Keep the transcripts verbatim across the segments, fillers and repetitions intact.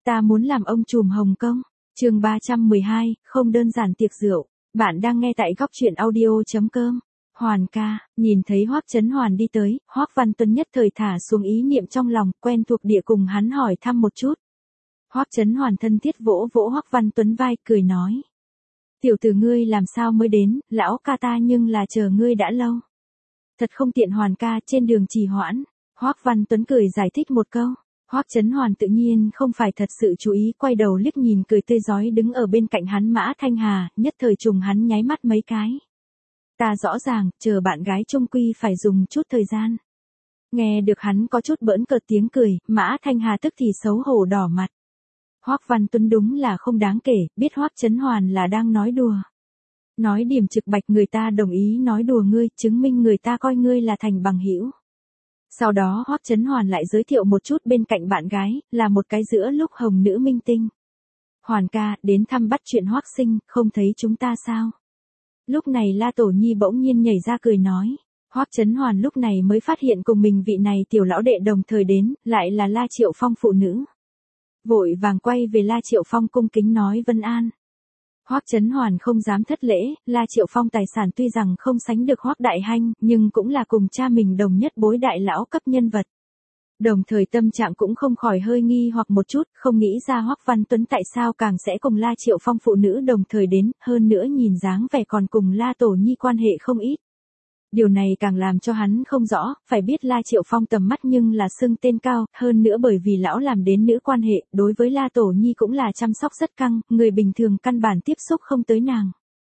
Ta muốn làm ông trùm Hồng Kông. Chương ba trăm mười hai, không đơn giản tiệc rượu. Bạn đang nghe tại góc truyện audio chấm com. Hoàn ca, nhìn thấy Hoắc Chấn Hoàn đi tới, Hoắc Văn Tuấn nhất thời thả xuống ý niệm trong lòng, quen thuộc địa cùng hắn hỏi thăm một chút. Hoắc Chấn Hoàn thân thiết vỗ vỗ Hoắc Văn Tuấn vai, cười nói: "Tiểu tử ngươi làm sao mới đến, lão ca ta nhưng là chờ ngươi đã lâu. Thật không tiện Hoàn ca, trên đường trì hoãn." Hoắc Văn Tuấn cười giải thích một câu. Hoắc Chấn Hoàn tự nhiên không phải thật sự chú ý, quay đầu liếc nhìn cười tươi rói đứng ở bên cạnh hắn Mã Thanh Hà, nhất thời trùng hắn nháy mắt mấy cái. Ta rõ ràng, chờ bạn gái chung quy phải dùng chút thời gian. Nghe được hắn có chút bỡn cợt tiếng cười, Mã Thanh Hà tức thì xấu hổ đỏ mặt. Hoắc Văn Tuấn đúng là không đáng kể, biết Hoắc Chấn Hoàn là đang nói đùa. Nói điểm trực bạch, người ta đồng ý nói đùa ngươi, chứng minh người ta coi ngươi là thành bằng hữu. Sau đó Hoắc Chấn Hoàn lại giới thiệu một chút bên cạnh bạn gái, là một cái giữa lúc hồng nữ minh tinh. Hoàn ca, đến thăm bắt chuyện Hoắc sinh, không thấy chúng ta sao? Lúc này La Tổ Nhi bỗng nhiên nhảy ra cười nói. Hoắc Chấn Hoàn lúc này mới phát hiện cùng mình vị này tiểu lão đệ đồng thời đến, lại là La Triệu Phong phụ nữ. Vội vàng quay về La Triệu Phong cung kính nói vân an. Hoắc Chấn Hoàn không dám thất lễ, La Triệu Phong tài sản tuy rằng không sánh được Hoắc Đại Hanh, nhưng cũng là cùng cha mình đồng nhất bối đại lão cấp nhân vật. Đồng thời tâm trạng cũng không khỏi hơi nghi hoặc một chút, không nghĩ ra Hoắc Văn Tuấn tại sao càng sẽ cùng La Triệu Phong phụ nữ đồng thời đến, hơn nữa nhìn dáng vẻ còn cùng La Tổ Nhi quan hệ không ít. Điều này càng làm cho hắn không rõ, phải biết La Triệu Phong tầm mắt nhưng là xưng tên cao, hơn nữa bởi vì lão làm đến nữ quan hệ, đối với La Tổ Nhi cũng là chăm sóc rất căng, người bình thường căn bản tiếp xúc không tới nàng.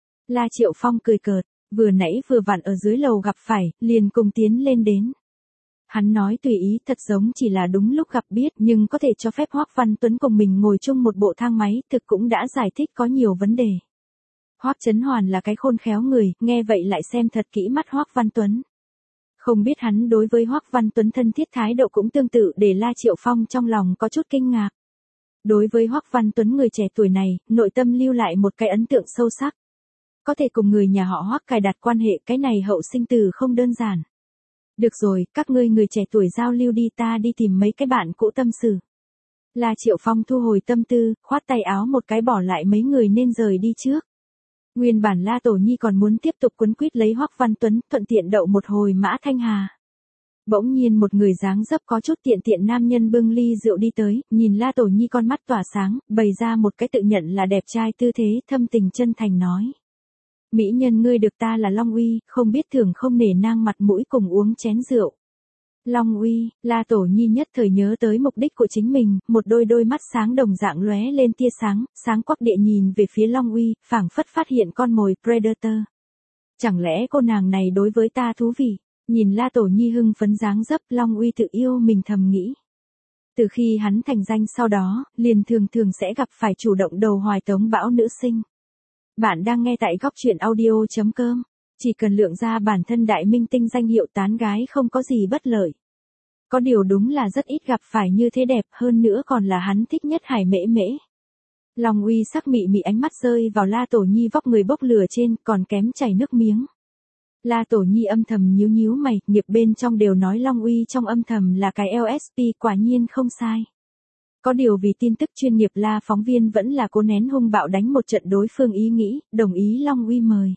La Triệu Phong cười cợt, vừa nãy vừa vặn ở dưới lầu gặp phải, liền cùng tiến lên đến. Hắn nói tùy ý, thật giống chỉ là đúng lúc gặp biết, nhưng có thể cho phép Hoắc Văn Tuấn cùng mình ngồi chung một bộ thang máy, thực cũng đã giải thích có nhiều vấn đề. Hoắc Chấn Hoàn là cái khôn khéo người, nghe vậy lại xem thật kỹ mắt Hoắc Văn Tuấn. Không biết hắn đối với Hoắc Văn Tuấn thân thiết thái độ cũng tương tự, để La Triệu Phong trong lòng có chút kinh ngạc. Đối với Hoắc Văn Tuấn người trẻ tuổi này, nội tâm lưu lại một cái ấn tượng sâu sắc. Có thể cùng người nhà họ Hoắc cài đặt quan hệ, cái này hậu sinh từ không đơn giản. Được rồi, các ngươi người trẻ tuổi giao lưu đi, ta đi tìm mấy cái bạn cũ tâm sự. La Triệu Phong thu hồi tâm tư, khoát tay áo một cái bỏ lại mấy người nên rời đi trước. Nguyên bản La Tổ Nhi còn muốn tiếp tục quấn quýt lấy Hoắc Văn Tuấn, thuận tiện đậu một hồi Mã Thanh Hà. Bỗng nhiên một người dáng dấp có chút tiện tiện nam nhân bưng ly rượu đi tới, nhìn La Tổ Nhi con mắt tỏa sáng, bày ra một cái tự nhận là đẹp trai tư thế, thâm tình chân thành nói. Mỹ nhân ngươi được ta là Long Uy, không biết thường không nể nang mặt mũi cùng uống chén rượu. Long Uy, La Tổ Nhi nhất thời nhớ tới mục đích của chính mình, một đôi đôi mắt sáng đồng dạng lóe lên tia sáng, sáng quắc địa nhìn về phía Long Uy, phảng phất phát hiện con mồi Predator. Chẳng lẽ cô nàng này đối với ta thú vị? Nhìn La Tổ Nhi hưng phấn dáng dấp, Long Uy tự yêu mình thầm nghĩ. Từ khi hắn thành danh sau đó, liền thường thường sẽ gặp phải chủ động đầu hoài tống bão nữ sinh. Bạn đang nghe tại góc truyện audio chấm com. Chỉ cần lượng ra bản thân đại minh tinh danh hiệu tán gái không có gì bất lợi. Có điều đúng là rất ít gặp phải như thế đẹp, hơn nữa còn là hắn thích nhất Hải Mễ Mễ. Long Uy sắc mị mị ánh mắt rơi vào La Tổ Nhi vóc người bốc lửa trên, còn kém chảy nước miếng. La Tổ Nhi âm thầm nhíu nhíu mày, nghiệp bên trong đều nói Long Uy trong âm thầm là cái lờ ét pê, quả nhiên không sai. Có điều vì tin tức chuyên nghiệp, La phóng viên vẫn là cố nén hung bạo đánh một trận đối phương ý nghĩ, đồng ý Long Uy mời.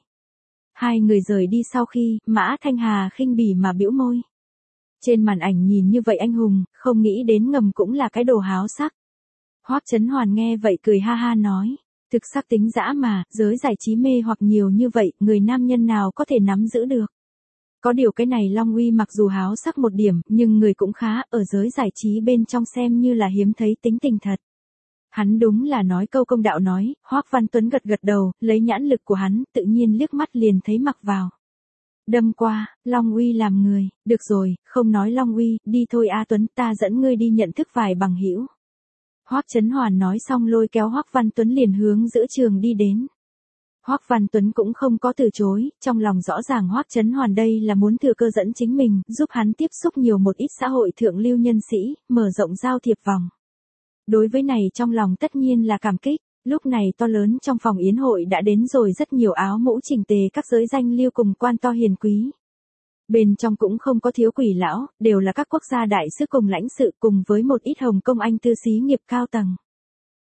Hai người rời đi sau khi, Mã Thanh Hà khinh bỉ mà bĩu môi. Trên màn ảnh nhìn như vậy anh hùng, không nghĩ đến ngầm cũng là cái đồ háo sắc. Hoắc Chấn Hoàn nghe vậy cười ha ha nói, thực sắc tính dã mà, giới giải trí mê hoặc nhiều như vậy, người nam nhân nào có thể nắm giữ được. Có điều cái này Long Uy mặc dù háo sắc một điểm, nhưng người cũng khá, ở giới giải trí bên trong xem như là hiếm thấy tính tình thật. Hắn đúng là nói câu công đạo nói, Hoắc Văn Tuấn gật gật đầu, lấy nhãn lực của hắn, tự nhiên liếc mắt liền thấy mặc vào. Đâm qua, Long Uy làm người, được rồi, không nói Long Uy, đi thôi A Tuấn, ta dẫn ngươi đi nhận thức vài bằng hữu. Hoắc Chấn Hoàn nói xong lôi kéo Hoắc Văn Tuấn liền hướng giữa trường đi đến. Hoắc Văn Tuấn cũng không có từ chối, trong lòng rõ ràng Hoắc Chấn Hoàn đây là muốn thừa cơ dẫn chính mình, giúp hắn tiếp xúc nhiều một ít xã hội thượng lưu nhân sĩ, mở rộng giao thiệp vòng. Đối với này trong lòng tất nhiên là cảm kích, lúc này to lớn trong phòng yến hội đã đến rồi rất nhiều áo mũ chỉnh tề các giới danh lưu cùng quan to hiền quý. Bên trong cũng không có thiếu quỷ lão, đều là các quốc gia đại sứ cùng lãnh sự cùng với một ít Hồng Kông Anh tư xí nghiệp cao tầng.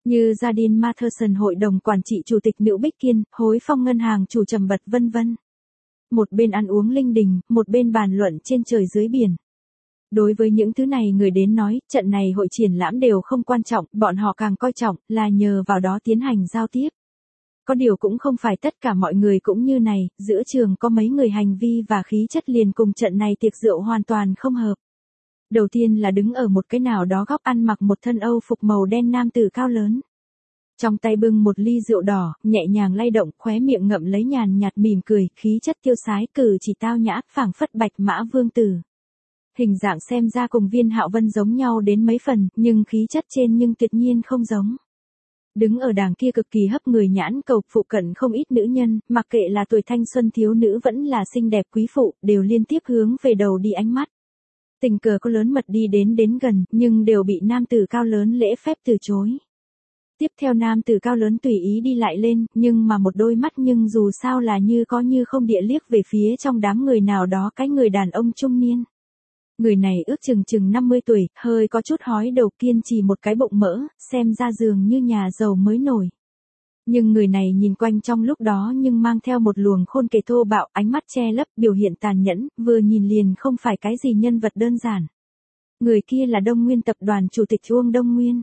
như Jardine Matheson hội đồng quản trị chủ tịch Nữ Bích Kiên, Hối Phong ngân hàng chủ Trầm Bật vân vân. Một bên ăn uống linh đình, một bên bàn luận trên trời dưới biển. Đối với những thứ này người đến nói, trận này hội triển lãm đều không quan trọng, bọn họ càng coi trọng là nhờ vào đó tiến hành giao tiếp. Có điều cũng không phải tất cả mọi người cũng như này, giữa trường có mấy người hành vi và khí chất liền cùng trận này tiệc rượu hoàn toàn không hợp. Đầu tiên là đứng ở một cái nào đó góc ăn mặc một thân Âu phục màu đen nam tử cao lớn. Trong tay bưng một ly rượu đỏ, nhẹ nhàng lay động, khóe miệng ngậm lấy nhàn nhạt mỉm cười, khí chất tiêu sái, cử chỉ tao nhã, phảng phất Bạch Mã Vương tử. Hình dạng xem ra cùng Viên Hạo Vân giống nhau đến mấy phần, nhưng khí chất trên nhưng tuyệt nhiên không giống. Đứng ở đàng kia cực kỳ hấp người nhãn cầu, phụ cận không ít nữ nhân, mặc kệ là tuổi thanh xuân thiếu nữ vẫn là xinh đẹp quý phụ, đều liên tiếp hướng về đầu đi ánh mắt. Tình cờ có lớn mật đi đến đến gần, nhưng đều bị nam tử cao lớn lễ phép từ chối. Tiếp theo nam tử cao lớn tùy ý đi lại lên, nhưng mà một đôi mắt nhưng dù sao là như có như không địa liếc về phía trong đám người nào đó cái người đàn ông trung niên. Người này ước chừng chừng năm mươi tuổi, hơi có chút hói đầu, kiên trì một cái bụng mỡ, xem ra dường như nhà giàu mới nổi. Nhưng người này nhìn quanh trong lúc đó nhưng mang theo một luồng khôn kể thô bạo, ánh mắt che lấp, biểu hiện tàn nhẫn, vừa nhìn liền không phải cái gì nhân vật đơn giản. Người kia là Đông Nguyên tập đoàn chủ tịch Uông Đông Nguyên.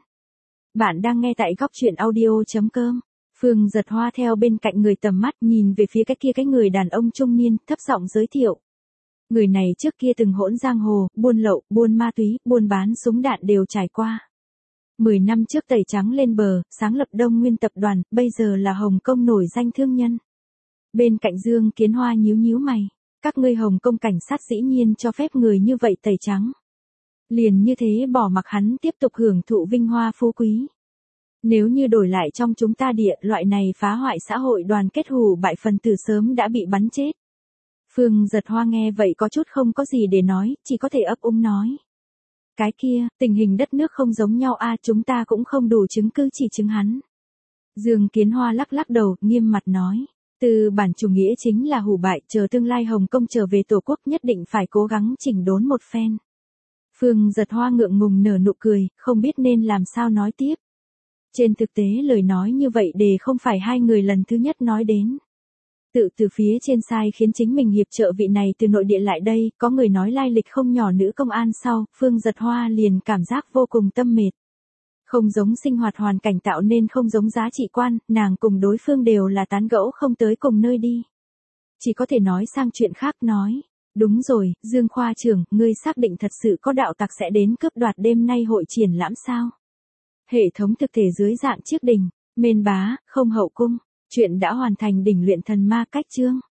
Bạn đang nghe tại góc truyện audio chấm com. Phương Giật Hoa theo bên cạnh người tầm mắt nhìn về phía cái kia cái người đàn ông trung niên, thấp giọng giới thiệu. Người này trước kia từng hỗn giang hồ, buôn lậu, buôn ma túy, buôn bán súng đạn đều trải qua. Mười năm trước tẩy trắng lên bờ, sáng lập Đông Nguyên tập đoàn, bây giờ là Hồng Kông nổi danh thương nhân. Bên cạnh Dương Kiến Hoa nhíu nhíu mày. Các ngươi Hồng Kông cảnh sát dĩ nhiên cho phép người như vậy tẩy trắng. Liền như thế bỏ mặc hắn tiếp tục hưởng thụ vinh hoa phú quý. Nếu như đổi lại trong chúng ta địa, loại này phá hoại xã hội đoàn kết hù bại phần tử sớm đã bị bắn chết. Phương Giật Hoa nghe vậy có chút không có gì để nói, chỉ có thể ấp úng nói. Cái kia, tình hình đất nước không giống nhau a, chúng ta cũng không đủ chứng cứ chỉ chứng hắn. Dương Kiến Hoa lắc lắc đầu, nghiêm mặt nói. Từ bản chủ nghĩa chính là hủ bại, chờ tương lai Hồng Kông trở về tổ quốc nhất định phải cố gắng chỉnh đốn một phen. Phương Giật Hoa ngượng ngùng nở nụ cười, không biết nên làm sao nói tiếp. Trên thực tế lời nói như vậy để không phải hai người lần thứ nhất nói đến. Tự từ phía trên sai khiến chính mình hiệp trợ vị này từ nội địa lại đây, có người nói lai lịch không nhỏ nữ công an sau, Phương Giật Hoa liền cảm giác vô cùng tâm mệt. Không giống sinh hoạt hoàn cảnh tạo nên không giống giá trị quan, nàng cùng đối phương đều là tán gẫu không tới cùng nơi đi. Chỉ có thể nói sang chuyện khác nói. Đúng rồi, Dương Khoa trưởng, ngươi xác định thật sự có đạo tặc sẽ đến cướp đoạt đêm nay hội triển lãm sao? Hệ thống thực thể dưới dạng chiếc đình, mên bá, không hậu cung. Chuyện đã hoàn thành đỉnh luyện thần ma cách chương.